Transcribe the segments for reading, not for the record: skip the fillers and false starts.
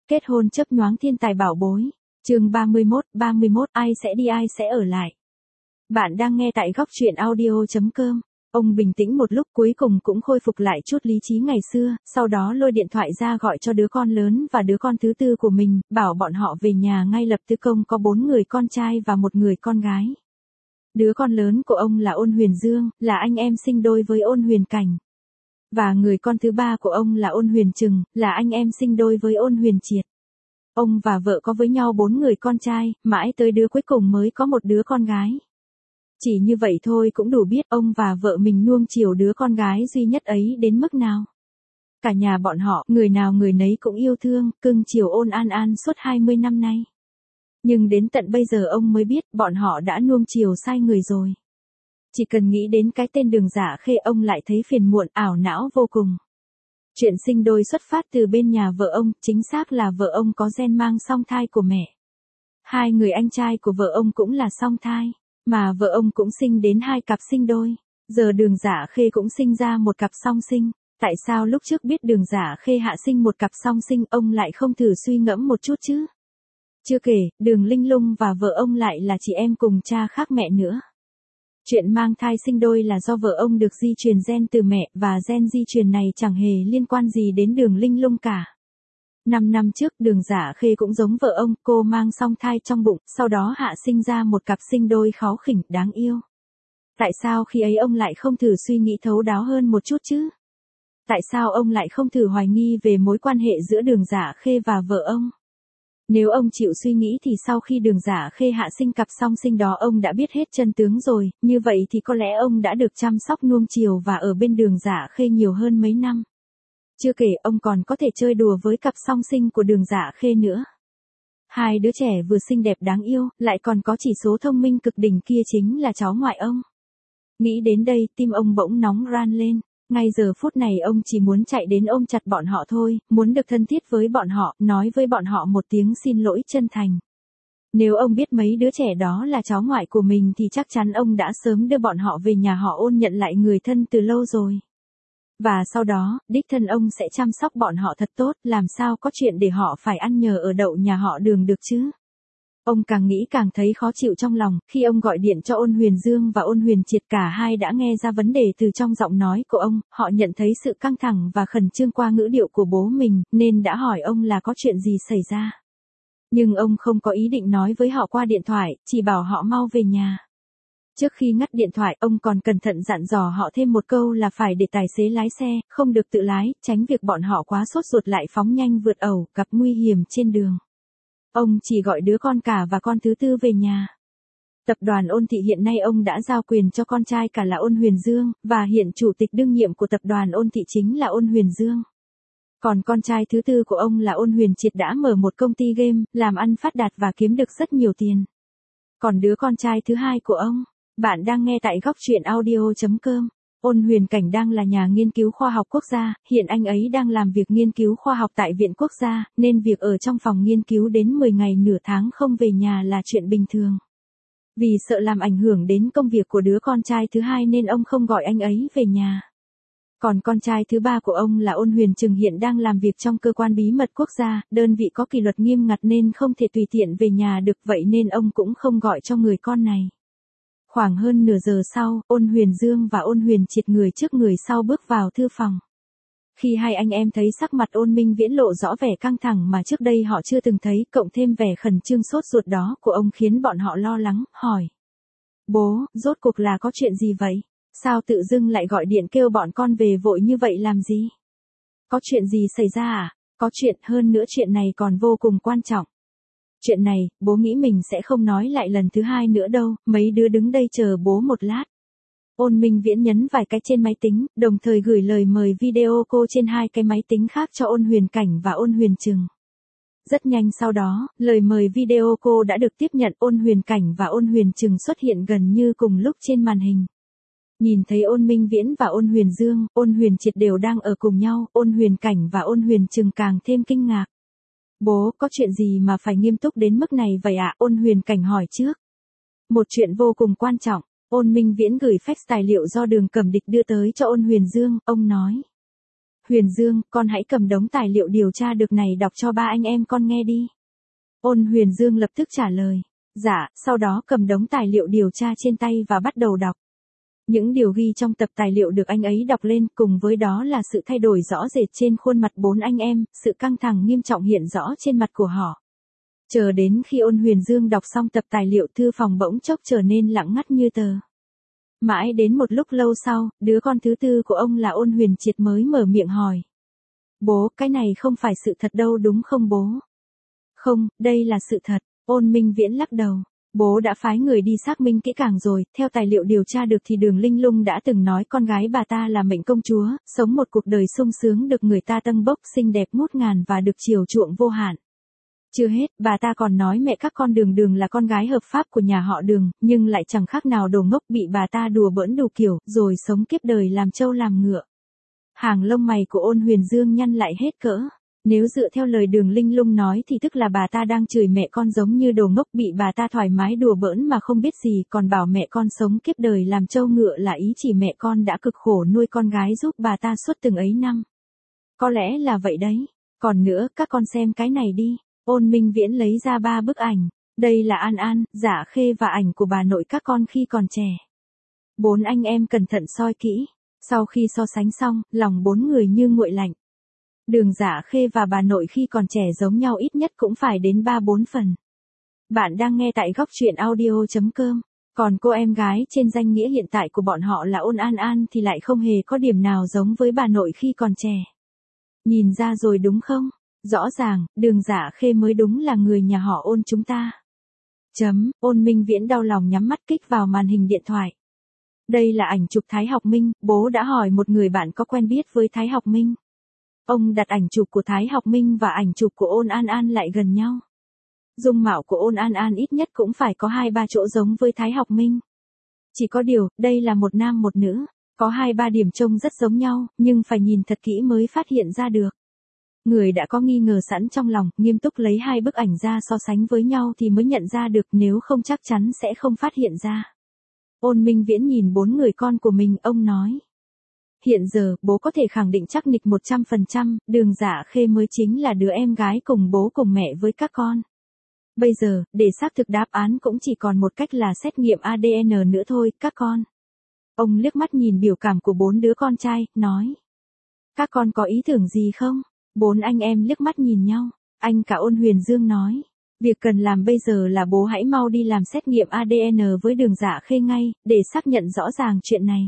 Kết hôn chớp nhoáng thiên tài bảo bối. Chương 31, ai sẽ đi ai sẽ ở lại. Bạn đang nghe tại góc truyện audio.com. Ông bình tĩnh một lúc cuối cùng cũng khôi phục lại chút lý trí ngày xưa, sau đó lôi điện thoại ra gọi cho đứa con lớn và đứa con thứ tư của mình, bảo bọn họ về nhà ngay lập tức. Ông có 4 người con trai và 1 người con gái. Đứa con lớn của ông là Ôn Huyền Dương, là anh em sinh đôi với Ôn Huyền Cảnh. Và người con thứ ba của ông là Ôn Huyền Trừng, là anh em sinh đôi với Ôn Huyền Triệt. Ông và vợ có với nhau 4 người con trai, mãi tới đứa cuối cùng mới có 1 đứa con gái. Chỉ như vậy thôi cũng đủ biết ông và vợ mình nuông chiều đứa con gái duy nhất ấy đến mức nào. Cả nhà bọn họ, người nào người nấy cũng yêu thương, cưng chiều Ôn An An suốt 20 năm nay. Nhưng đến tận bây giờ ông mới biết bọn họ đã nuông chiều sai người rồi. Chỉ cần nghĩ đến cái tên Đường Giả Khê ông lại thấy phiền muộn, ảo não vô cùng. Chuyện sinh đôi xuất phát từ bên nhà vợ ông, chính xác là vợ ông có gen mang song thai của mẹ. 2 người anh trai của vợ ông cũng là song thai, mà vợ ông cũng sinh đến 2 cặp sinh đôi. Giờ Đường Giả Khê cũng sinh ra 1 cặp song sinh. Tại sao lúc trước biết Đường Giả Khê hạ sinh 1 cặp song sinh ông lại không thử suy ngẫm một chút chứ? Chưa kể, Đường Linh Lung và vợ ông lại là chị em cùng cha khác mẹ nữa. Chuyện mang thai sinh đôi là do vợ ông được di truyền gen từ mẹ, và gen di truyền này chẳng hề liên quan gì đến Đường Linh Lung cả. 5 năm trước Đường Giả Khê cũng giống vợ ông, cô mang song thai trong bụng, sau đó hạ sinh ra 1 cặp sinh đôi kháu khỉnh, đáng yêu. Tại sao khi ấy ông lại không thử suy nghĩ thấu đáo hơn một chút chứ? Tại sao ông lại không thử hoài nghi về mối quan hệ giữa Đường Giả Khê và vợ ông? Nếu ông chịu suy nghĩ thì sau khi Đường Giả Khê hạ sinh cặp song sinh đó ông đã biết hết chân tướng rồi, như vậy thì có lẽ ông đã được chăm sóc nuông chiều và ở bên Đường Giả Khê nhiều hơn mấy năm. Chưa kể ông còn có thể chơi đùa với cặp song sinh của Đường Giả Khê nữa. 2 đứa trẻ vừa xinh đẹp đáng yêu, lại còn có chỉ số thông minh cực đỉnh kia chính là cháu ngoại ông. Nghĩ đến đây tim ông bỗng nóng ran lên. Ngay giờ phút này ông chỉ muốn chạy đến ôm chặt bọn họ thôi, muốn được thân thiết với bọn họ, nói với bọn họ một tiếng xin lỗi chân thành. Nếu ông biết mấy đứa trẻ đó là cháu ngoại của mình thì chắc chắn ông đã sớm đưa bọn họ về nhà họ Ôn nhận lại người thân từ lâu rồi. Và sau đó, đích thân ông sẽ chăm sóc bọn họ thật tốt, làm sao có chuyện để họ phải ăn nhờ ở đậu nhà họ Đường được chứ. Ông càng nghĩ càng thấy khó chịu trong lòng, khi ông gọi điện cho Ôn Huyền Dương và Ôn Huyền Triệt cả hai đã nghe ra vấn đề từ trong giọng nói của ông, họ nhận thấy sự căng thẳng và khẩn trương qua ngữ điệu của bố mình, nên đã hỏi ông là có chuyện gì xảy ra. Nhưng ông không có ý định nói với họ qua điện thoại, chỉ bảo họ mau về nhà. Trước khi ngắt điện thoại, ông còn cẩn thận dặn dò họ thêm một câu là phải để tài xế lái xe, không được tự lái, tránh việc bọn họ quá sốt ruột lại phóng nhanh vượt ẩu, gặp nguy hiểm trên đường. Ông chỉ gọi đứa con cả và con thứ tư về nhà. Tập đoàn Ôn Thị hiện nay ông đã giao quyền cho con trai cả là Ôn Huyền Dương, và hiện chủ tịch đương nhiệm của tập đoàn Ôn Thị chính là Ôn Huyền Dương. Còn con trai thứ tư của ông là Ôn Huyền Triệt đã mở một công ty game, làm ăn phát đạt và kiếm được rất nhiều tiền. Còn đứa con trai thứ hai của ông, bạn đang nghe tại góc truyện audio.com. Ôn Huyền Cảnh đang là nhà nghiên cứu khoa học quốc gia, hiện anh ấy đang làm việc nghiên cứu khoa học tại Viện Quốc gia, nên việc ở trong phòng nghiên cứu đến 10 ngày nửa tháng không về nhà là chuyện bình thường. Vì sợ làm ảnh hưởng đến công việc của đứa con trai thứ hai nên ông không gọi anh ấy về nhà. Còn con trai thứ ba của ông là Ôn Huyền Trừng hiện đang làm việc trong cơ quan bí mật quốc gia, đơn vị có kỷ luật nghiêm ngặt nên không thể tùy tiện về nhà được, vậy nên ông cũng không gọi cho người con này. Khoảng hơn nửa giờ sau, Ôn Huyền Dương và Ôn Huyền Triệt người trước người sau bước vào thư phòng. Khi hai anh em thấy sắc mặt Ôn Minh Viễn lộ rõ vẻ căng thẳng mà trước đây họ chưa từng thấy, cộng thêm vẻ khẩn trương sốt ruột đó của ông khiến bọn họ lo lắng, hỏi. Bố, rốt cuộc là có chuyện gì vậy? Sao tự dưng lại gọi điện kêu bọn con về vội như vậy làm gì? Có chuyện gì xảy ra à? Có chuyện, hơn nữa chuyện này còn vô cùng quan trọng. Chuyện này, bố nghĩ mình sẽ không nói lại lần thứ hai nữa đâu, mấy đứa đứng đây chờ bố một lát. Ôn Minh Viễn nhấn vài cái trên máy tính, đồng thời gửi lời mời video cô trên 2 cái máy tính khác cho Ôn Huyền Cảnh và Ôn Huyền Trừng. Rất nhanh sau đó, lời mời video cô đã được tiếp nhận, Ôn Huyền Cảnh và Ôn Huyền Trừng xuất hiện gần như cùng lúc trên màn hình. Nhìn thấy Ôn Minh Viễn và Ôn Huyền Dương, Ôn Huyền Triệt đều đang ở cùng nhau, Ôn Huyền Cảnh và Ôn Huyền Trừng càng thêm kinh ngạc. Bố, có chuyện gì mà phải nghiêm túc đến mức này vậy ạ? Ôn Huyền Cảnh hỏi trước. Một chuyện vô cùng quan trọng. Ôn Minh Viễn gửi fax tài liệu do Đường Cẩm Địch đưa tới cho Ôn Huyền Dương, ông nói. Huyền Dương, con hãy cầm đống tài liệu điều tra được này đọc cho ba anh em con nghe đi. Ôn Huyền Dương lập tức trả lời. Dạ, sau đó cầm đống tài liệu điều tra trên tay và bắt đầu đọc. Những điều ghi trong tập tài liệu được anh ấy đọc lên, cùng với đó là sự thay đổi rõ rệt trên khuôn mặt bốn anh em, sự căng thẳng nghiêm trọng hiện rõ trên mặt của họ. Chờ đến khi Ôn Huyền Dương đọc xong tập tài liệu, thư phòng bỗng chốc trở nên lặng ngắt như tờ. Mãi đến một lúc lâu sau, đứa con thứ tư của ông là Ôn Huyền Triệt mới mở miệng hỏi. Bố, cái này không phải sự thật đâu đúng không bố? Không, đây là sự thật. Ôn Minh Viễn lắc đầu. Bố đã phái người đi xác minh kỹ càng rồi, theo tài liệu điều tra được thì Đường Linh Lung đã từng nói con gái bà ta là mệnh công chúa, sống một cuộc đời sung sướng được người ta tâng bốc, xinh đẹp ngút ngàn và được chiều chuộng vô hạn. Chưa hết, bà ta còn nói mẹ các con Đường Đường là con gái hợp pháp của nhà họ Đường, nhưng lại chẳng khác nào đồ ngốc, bị bà ta đùa bỡn đủ kiểu, rồi sống kiếp đời làm trâu làm ngựa. Hàng lông mày của Ôn Huyền Dương nhăn lại hết cỡ. Nếu dựa theo lời Đường Linh Lung nói thì tức là bà ta đang chửi mẹ con giống như đồ ngốc, bị bà ta thoải mái đùa bỡn mà không biết gì, còn bảo mẹ con sống kiếp đời làm trâu ngựa là ý chỉ mẹ con đã cực khổ nuôi con gái giúp bà ta suốt từng ấy năm. Có lẽ là vậy đấy. Còn nữa, các con xem cái này đi. Ôn Minh Viễn lấy ra 3 bức ảnh. Đây là An An, Dạ Khê và ảnh của bà nội các con khi còn trẻ. 4 anh em cẩn thận soi kỹ. Sau khi so sánh xong, lòng 4 người như nguội lạnh. Đường Dạ Khê và bà nội khi còn trẻ giống nhau ít nhất cũng phải đến 3-4 phần. Bạn đang nghe tại góc truyện audio.com. Còn cô em gái trên danh nghĩa hiện tại của bọn họ là Ôn An An thì lại không hề có điểm nào giống với bà nội khi còn trẻ. Nhìn ra rồi đúng không? Rõ ràng, Đường Dạ Khê mới đúng là người nhà họ Ôn chúng ta. Ôn Minh Viễn đau lòng nhắm mắt kích vào màn hình điện thoại. Đây là ảnh chụp Thái Học Minh, bố đã hỏi một người bạn có quen biết với Thái Học Minh. Ông đặt ảnh chụp của Thái Học Minh và ảnh chụp của Ôn An An lại gần nhau. Dung mạo của Ôn An An ít nhất cũng phải có 2-3 chỗ giống với Thái Học Minh. Chỉ có điều, đây là một nam một nữ, có 2-3 điểm trông rất giống nhau, nhưng phải nhìn thật kỹ mới phát hiện ra được. Người đã có nghi ngờ sẵn trong lòng, nghiêm túc lấy 2 bức ảnh ra so sánh với nhau thì mới nhận ra được, nếu không chắc chắn sẽ không phát hiện ra. Ôn Minh Viễn nhìn 4 người con của mình, ông nói. Hiện giờ, bố có thể khẳng định chắc nịch 100%, Đường Dạ Khê mới chính là đứa em gái cùng bố cùng mẹ với các con. Bây giờ, để xác thực đáp án cũng chỉ còn một cách là xét nghiệm ADN nữa thôi, các con. Ông liếc mắt nhìn biểu cảm của 4 đứa con trai, nói. Các con có ý tưởng gì không? 4 anh em liếc mắt nhìn nhau. Anh cả Ôn Huyền Dương nói. Việc cần làm bây giờ là bố hãy mau đi làm xét nghiệm ADN với Đường Dạ Khê ngay, để xác nhận rõ ràng chuyện này.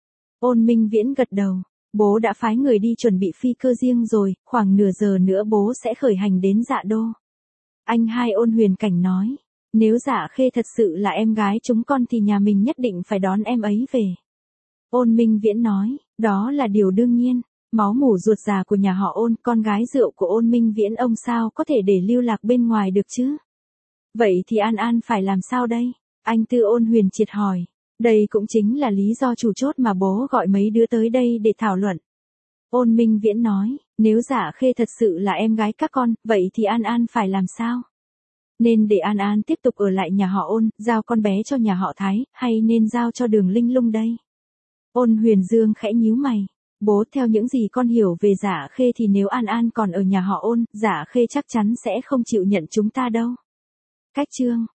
Ôn Minh Viễn gật đầu. Bố đã phái người đi chuẩn bị phi cơ riêng rồi, khoảng nửa giờ nữa bố sẽ khởi hành đến Dạ Đô. Anh hai Ôn Huyền Cảnh nói. Nếu Dạ Khê thật sự là em gái chúng con thì nhà mình nhất định phải đón em ấy về. Ôn Minh Viễn nói. Đó là điều đương nhiên. Máu mủ ruột già của nhà họ Ôn, con gái rượu của Ôn Minh Viễn ông sao có thể để lưu lạc bên ngoài được chứ? Vậy thì An An phải làm sao đây? Anh tư Ôn Huyền Triệt hỏi. Đây cũng chính là lý do chủ chốt mà bố gọi mấy đứa tới đây để thảo luận. Ôn Minh Viễn nói, nếu Dạ Khê thật sự là em gái các con, vậy thì An An phải làm sao? Nên để An An tiếp tục ở lại nhà họ Ôn, giao con bé cho nhà họ Thái, hay nên giao cho Đường Linh Lung đây? Ôn Huyền Dương khẽ nhíu mày. Bố, theo những gì con hiểu về Dạ Khê thì nếu An An còn ở nhà họ Ôn, Dạ Khê chắc chắn sẽ không chịu nhận chúng ta đâu. Cách chương